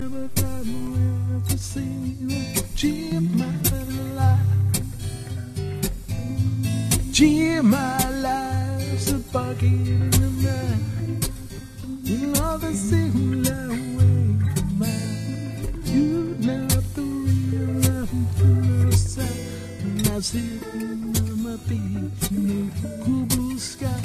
Cheer my life's a bucket in the night. You know the similar way of mine. You know the real love to side. When I sit on my beach in the cool blue sky.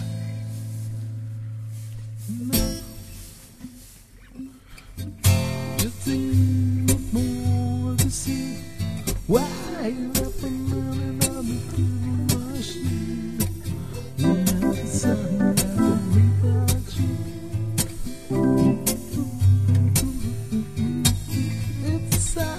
You think of more to see. Why you up and running on the blue machine? When the sun never without you. It's sad.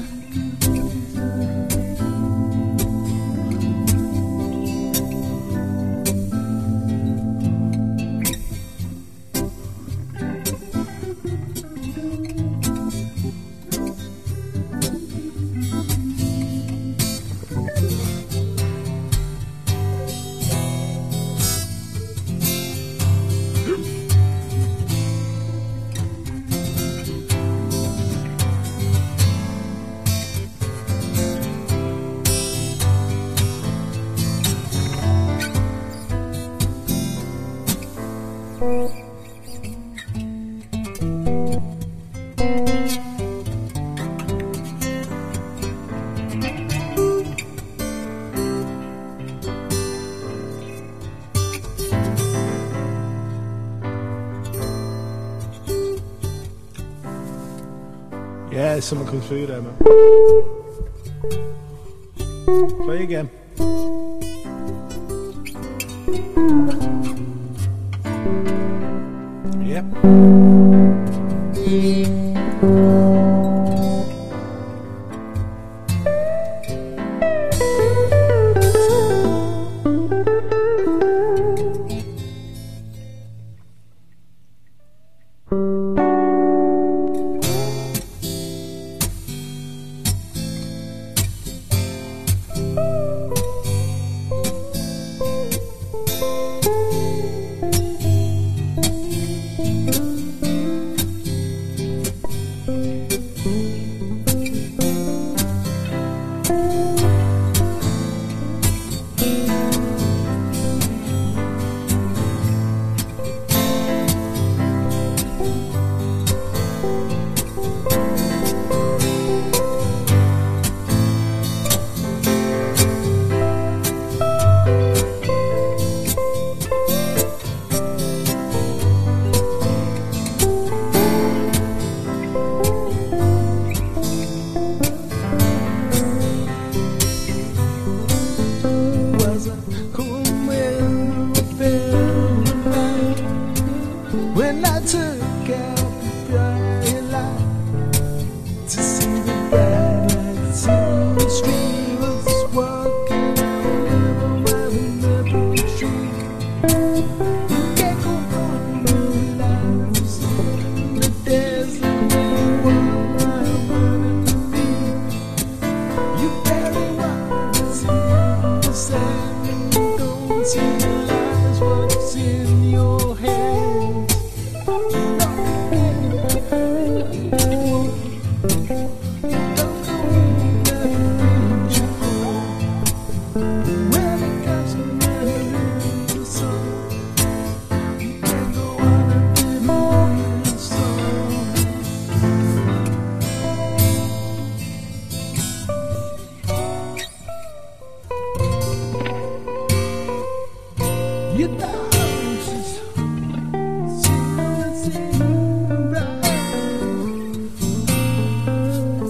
Yeah, someone comes through there, man. Play again. Yep. When I took out the bright light to see the bright lights in the street, was walking out around the tree. You can't go on with lives in the desert where I wanted to be. You barely want to see the sand and you don't realize what's in your head. You know, just see what's in right.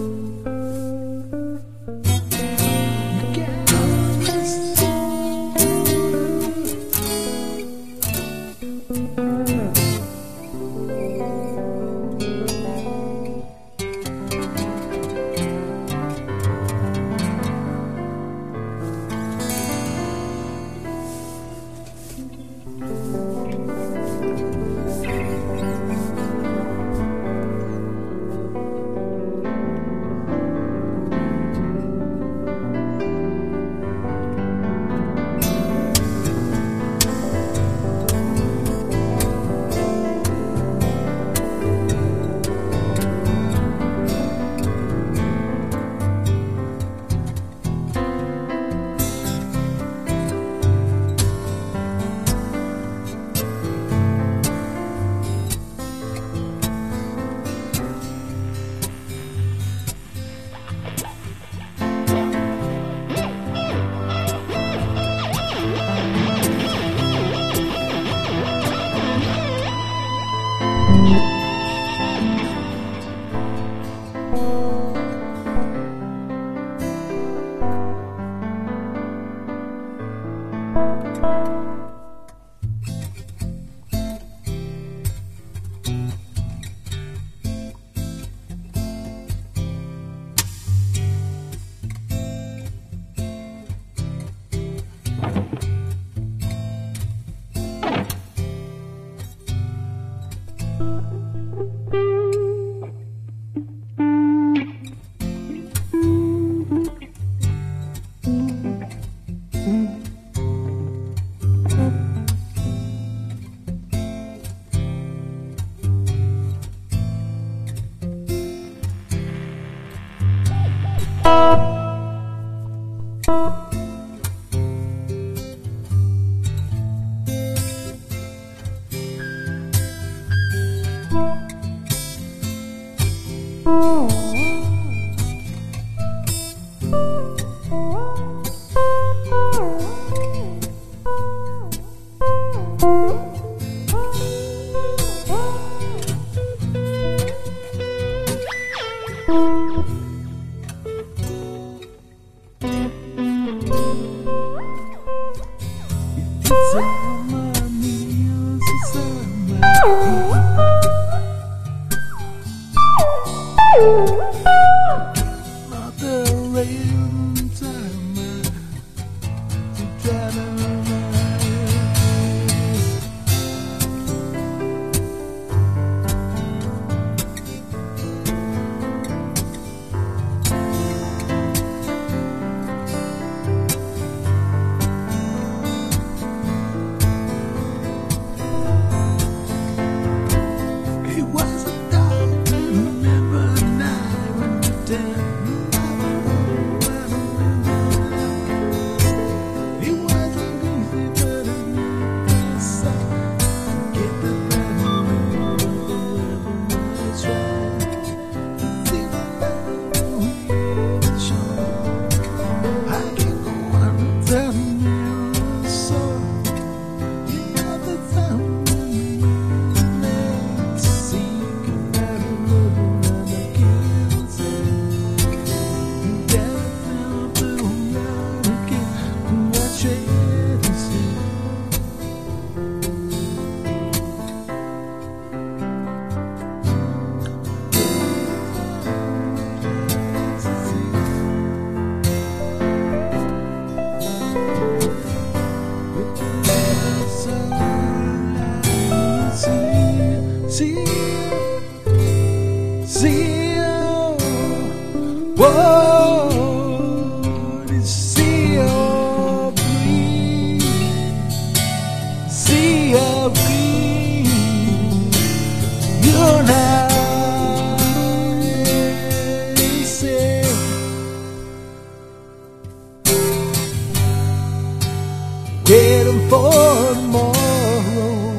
Waiting for tomorrow,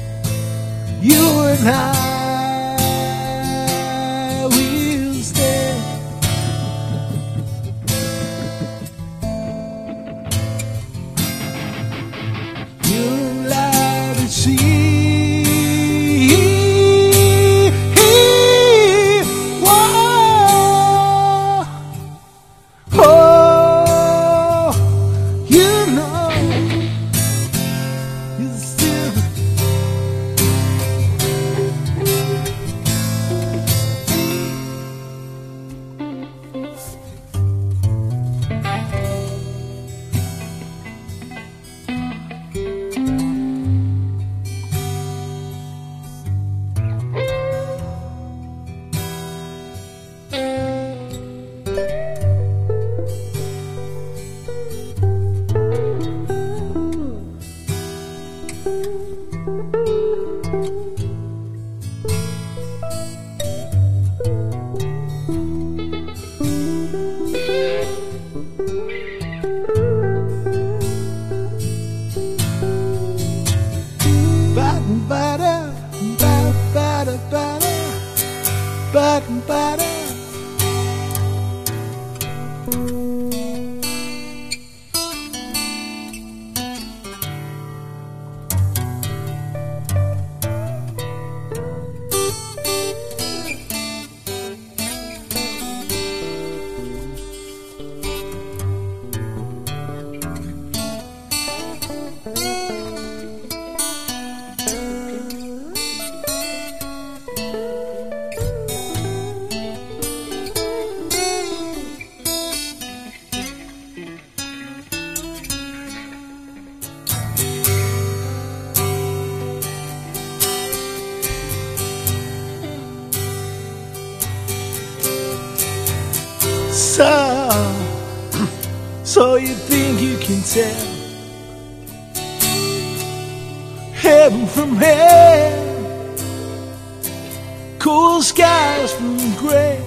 you and I will stay. You'll lie to see. So you think you can tell heaven from hell, cool skies from gray?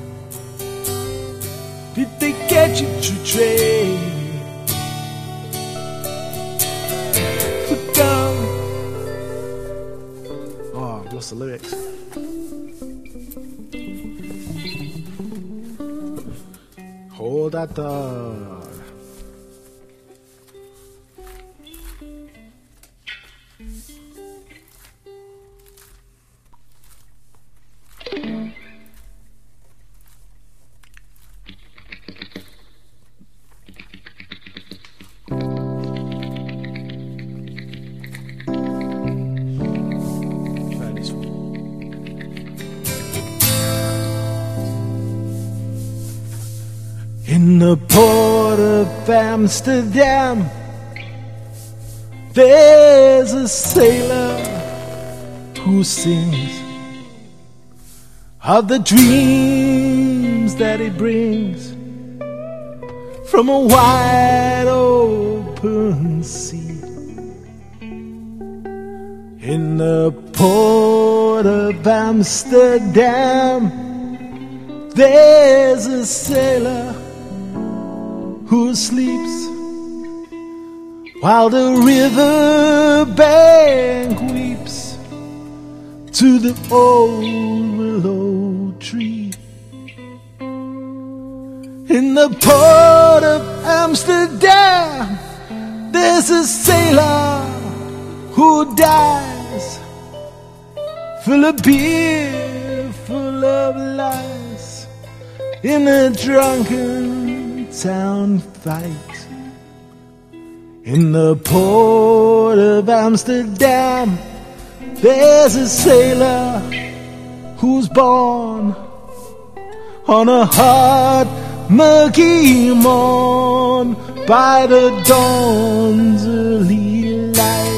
Did they get you to trade for gold? Oh, I've lost the lyrics. Hold that thought. In the port of Amsterdam, there's a sailor who sings of the dreams that he brings from a wide open sea. In the port of Amsterdam, there's a sailor who sleeps while the river bank weeps to the old willow tree. In the port of Amsterdam, there's a sailor who dies, full of beer, full of lies, in a drunken town fight. In the port of Amsterdam, there's a sailor who's born on a hot, muggy morn by the dawn's early light.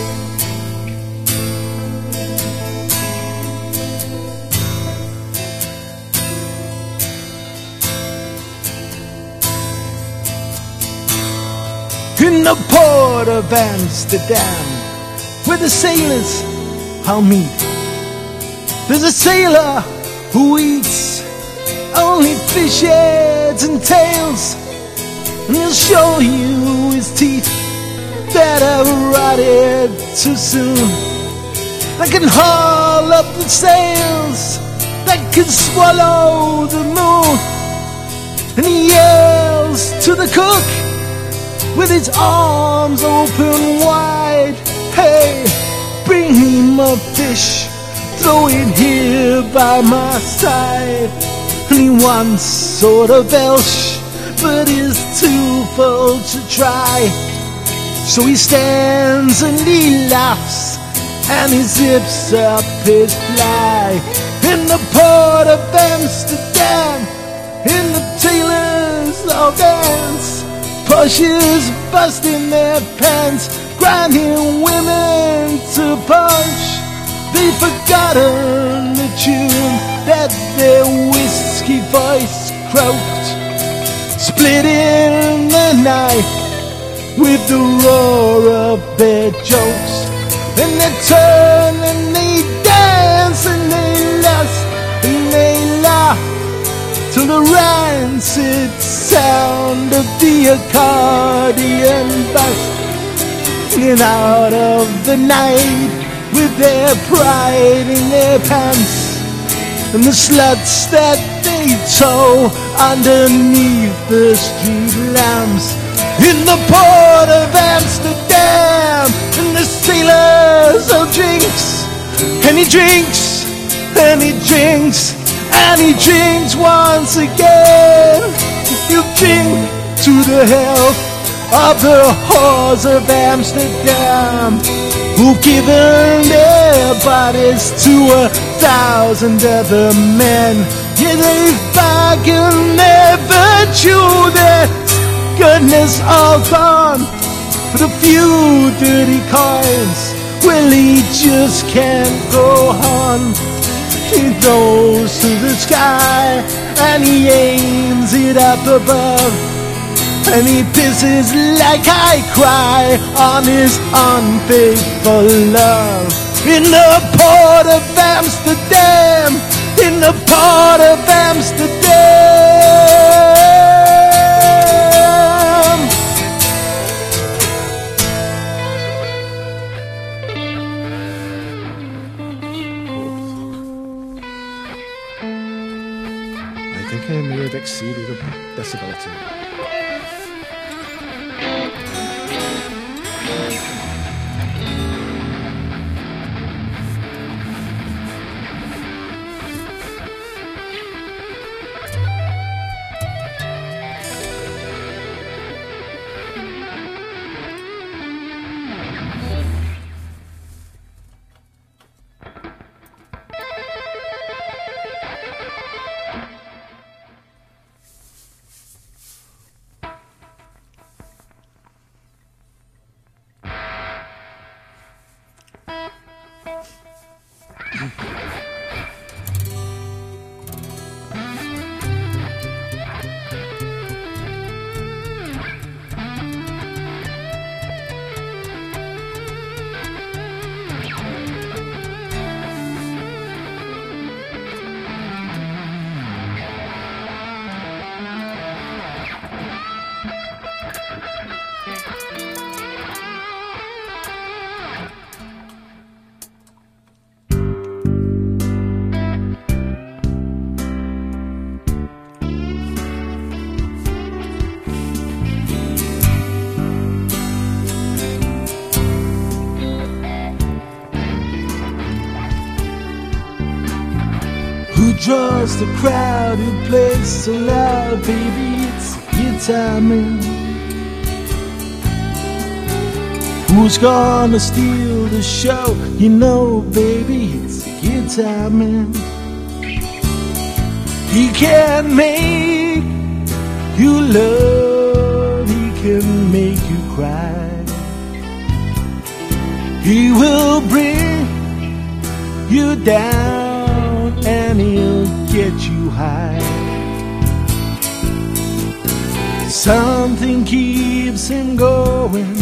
In the port of Amsterdam, where the sailors I'll meet, there's a sailor who eats only fish heads and tails, and he'll show you his teeth that have rotted too soon, that can haul up the sails, that can swallow the moon. And he yells to the cook with his arms open wide, hey, bring me my fish, throw it here by my side. And he wants sort of Welsh, but is too full to try. So he stands and he laughs, and he zips up his fly. In the port of Amsterdam, in the tailors all dance, pushers busting their pants, grinding women to punch. They've forgotten the tune that their whiskey voice croaked, splitting the night with the roar of their jokes. And they turn and they dance and they lust and they laugh to the rancid sound of the accordion bust. And out of the night with their pride in their pants, and the sluts that they tow underneath the street lamps. In the port of Amsterdam, and the sailors all drinks, and he drinks, and he drinks, and he drinks once again. You drink to the health of the whores of Amsterdam, who've given their bodies to 1,000 other men. Yeah, they've bargained their virtue, their goodness all gone for the few dirty coins. Well, he just can't go on. He goes to the sky and he aims it up above, and he pisses like I cry on his unfaithful love. In the port of Amsterdam, in the port of Amsterdam. I think I may have exceeded a decibel. Who draws the crowded place so loud, baby? It's guitar man. Who's gonna steal the show? You know, baby, it's guitar man. He can make you love, he can make you cry. He will bring you down and he'll get you high. Something keeps him going,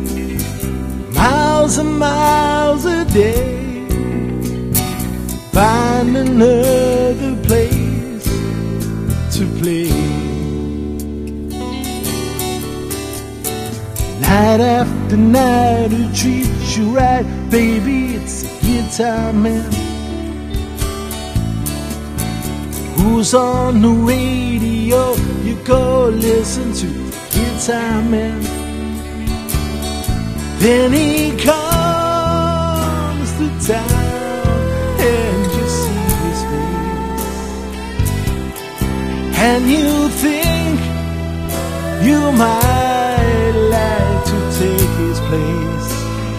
miles and miles a day. Find another place to play. Night after night he treats you right, baby, it's a guitar man. Who's on the radio? You go listen to Guitar Man. Then he comes to town and you see his face, and you think you might like to take his place.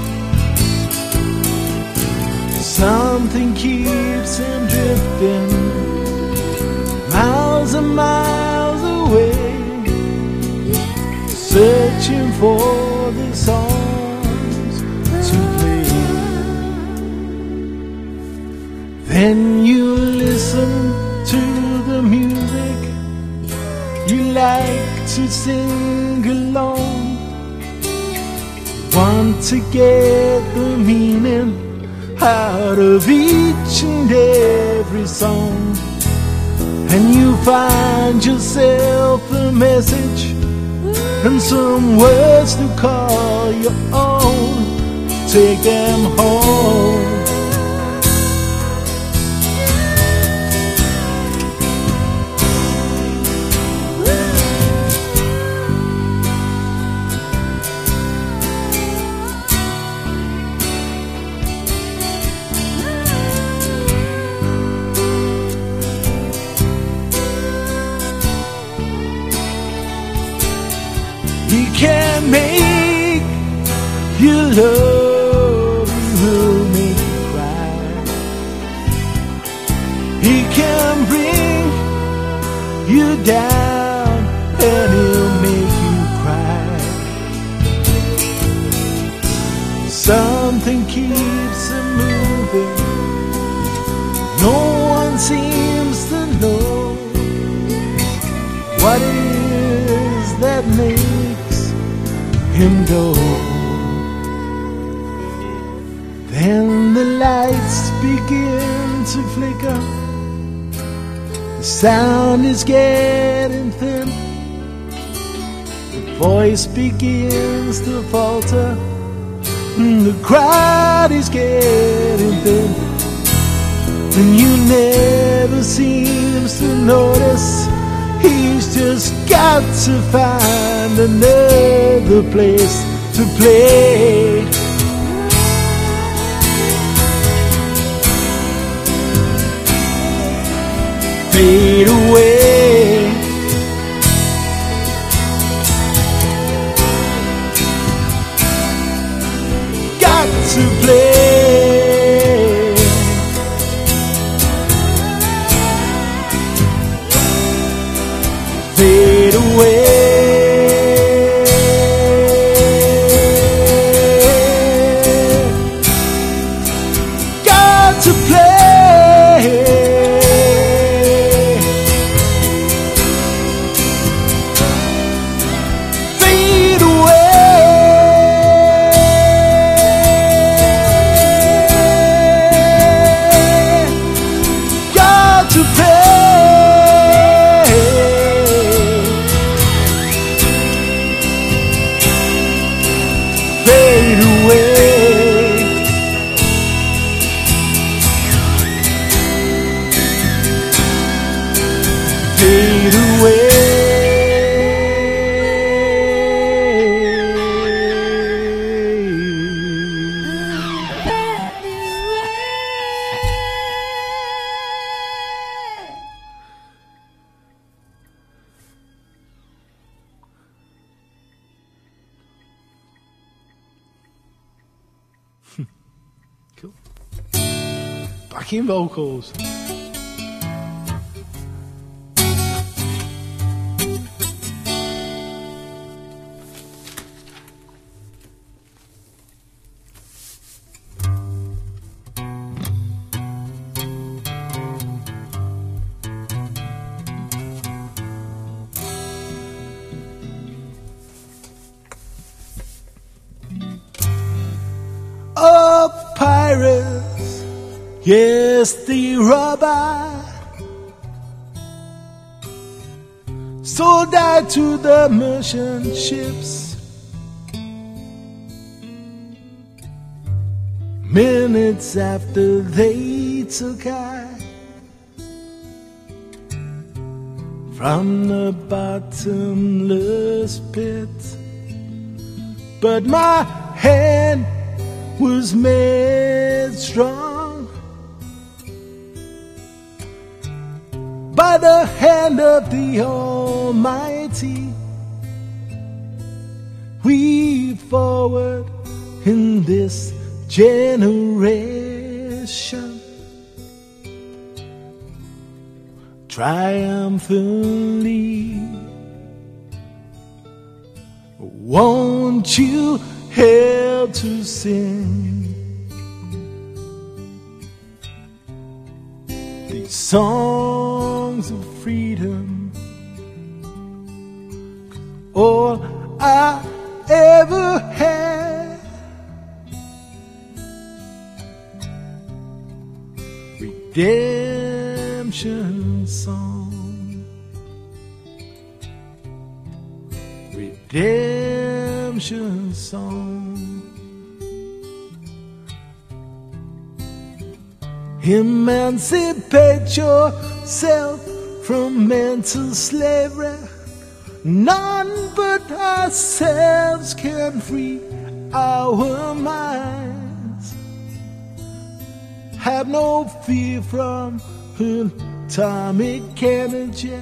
Something keeps him drifting, miles and miles away, searching for the songs to play. Then you listen to the music, you like to sing along, want to get the meaning out of each and every song. And you find yourself a message and some words to call your own. Take them home. He can make you love, he will make you cry. He can bring you down and he'll make you cry. Something keeps him moving, no one seems to know what it is that makes him go. Then the lights begin to flicker, the sound is getting thin, the voice begins to falter, the crowd is getting thin, and you never seems to notice he's just got to find another place to play. Fade away. Got to play. Fade away. Got to play. Cool. Backing vocals. Oh, pirates, yes, the robber sold out to the merchant ships. Minutes after they took I from the bottomless pit, but my hand was made strong by the hand of the Almighty. We forward in this generation triumphantly. Won't you help to sing these songs of freedom? All I ever had, redemption song, redemption song. Emancipate yourself from mental slavery. None but ourselves can free our minds. Have no fear from atomic energy,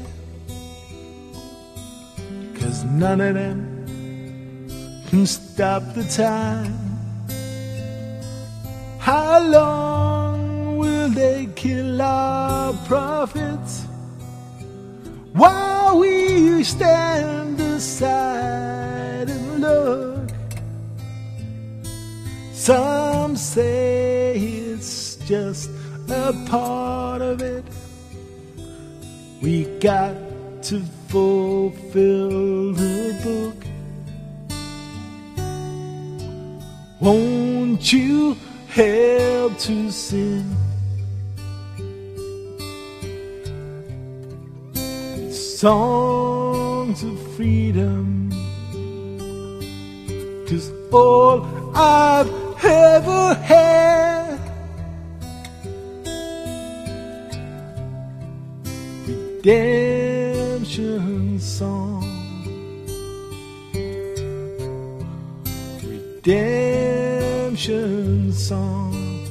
'cause none of them can stop the time. How long will they kill our prophets while we stand aside and look? Some say it's just a part of it. We got to fulfill the book. Won't you help to sing songs of freedom? 'Cause all I've ever had, redemption song, redemption song.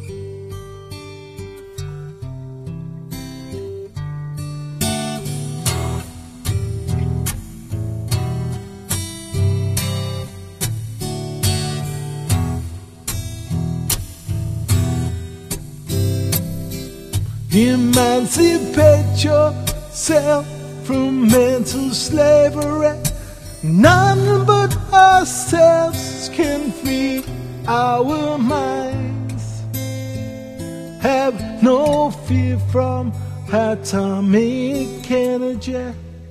Emancipate yourself from mental slavery. None but ourselves can free our minds. Have no fear from atomic energy,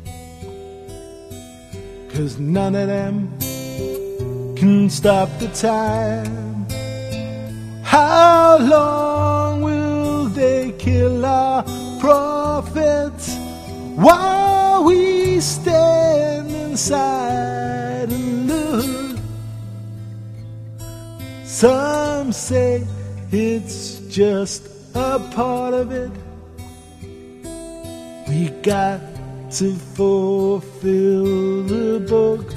'cause none of them can stop the time. How long will they kill our prophets while we stand inside and look? Some say it's just a part of it. We got to fulfill the book.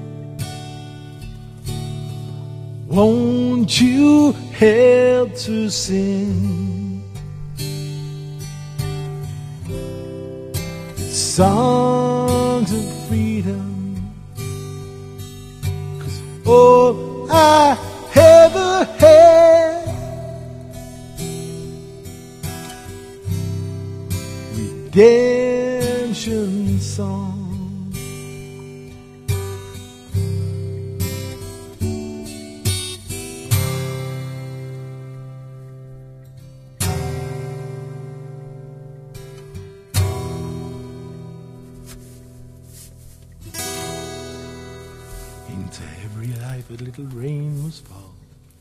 Won't you help to sing songs of freedom? 'Cause all I ever had, redemption song. Into every life a little rain must fall.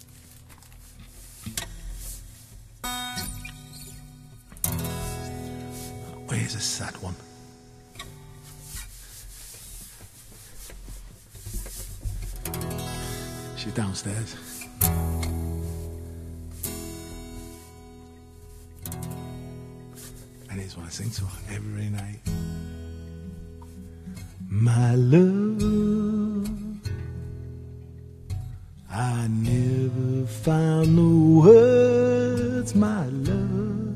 Where's a sad one? She's downstairs. And here's what I sing to her every night. My love, I never found the words, my love,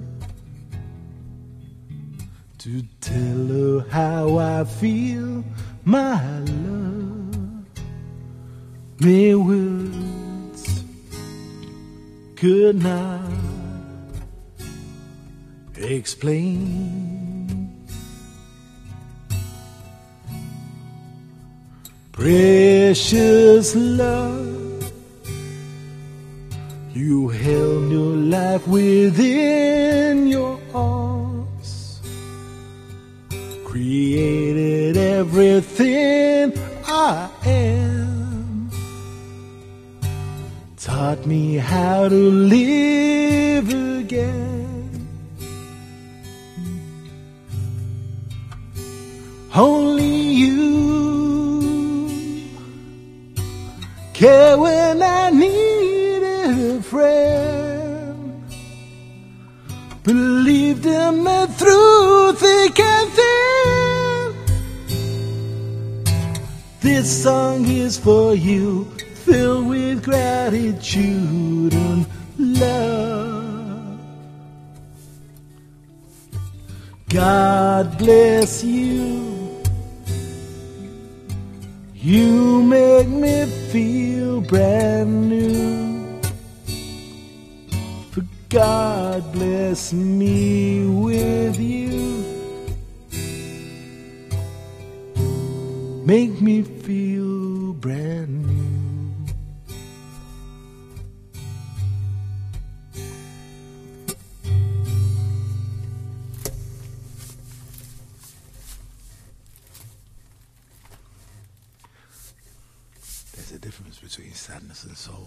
to tell her how I feel, my love. Mere words could not explain. Precious love, you held your life within your arms, created everything I am, taught me how to live again. Only you care when I needed a friend, believed in me through thick and thin. This song is for you, filled with gratitude and love. God bless you. You make me feel brand new. For God bless me with you. Make me feel brand new. There's a difference between sadness and soul.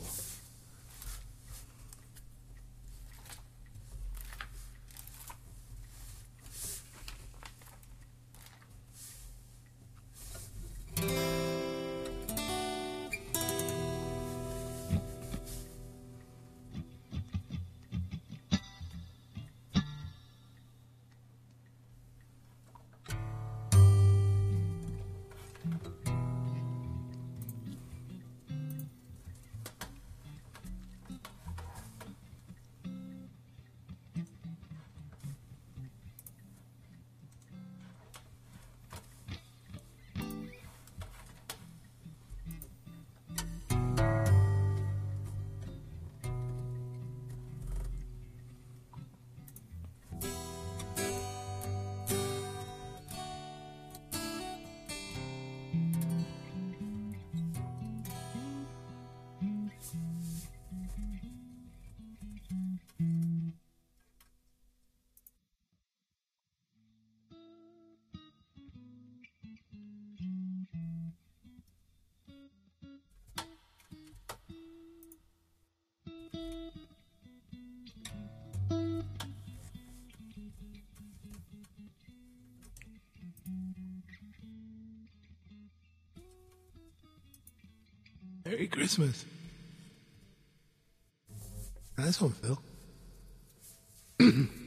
Merry Christmas. Nice one, Phil.